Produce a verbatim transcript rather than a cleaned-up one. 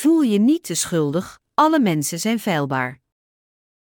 Voel je niet te schuldig, alle mensen zijn feilbaar.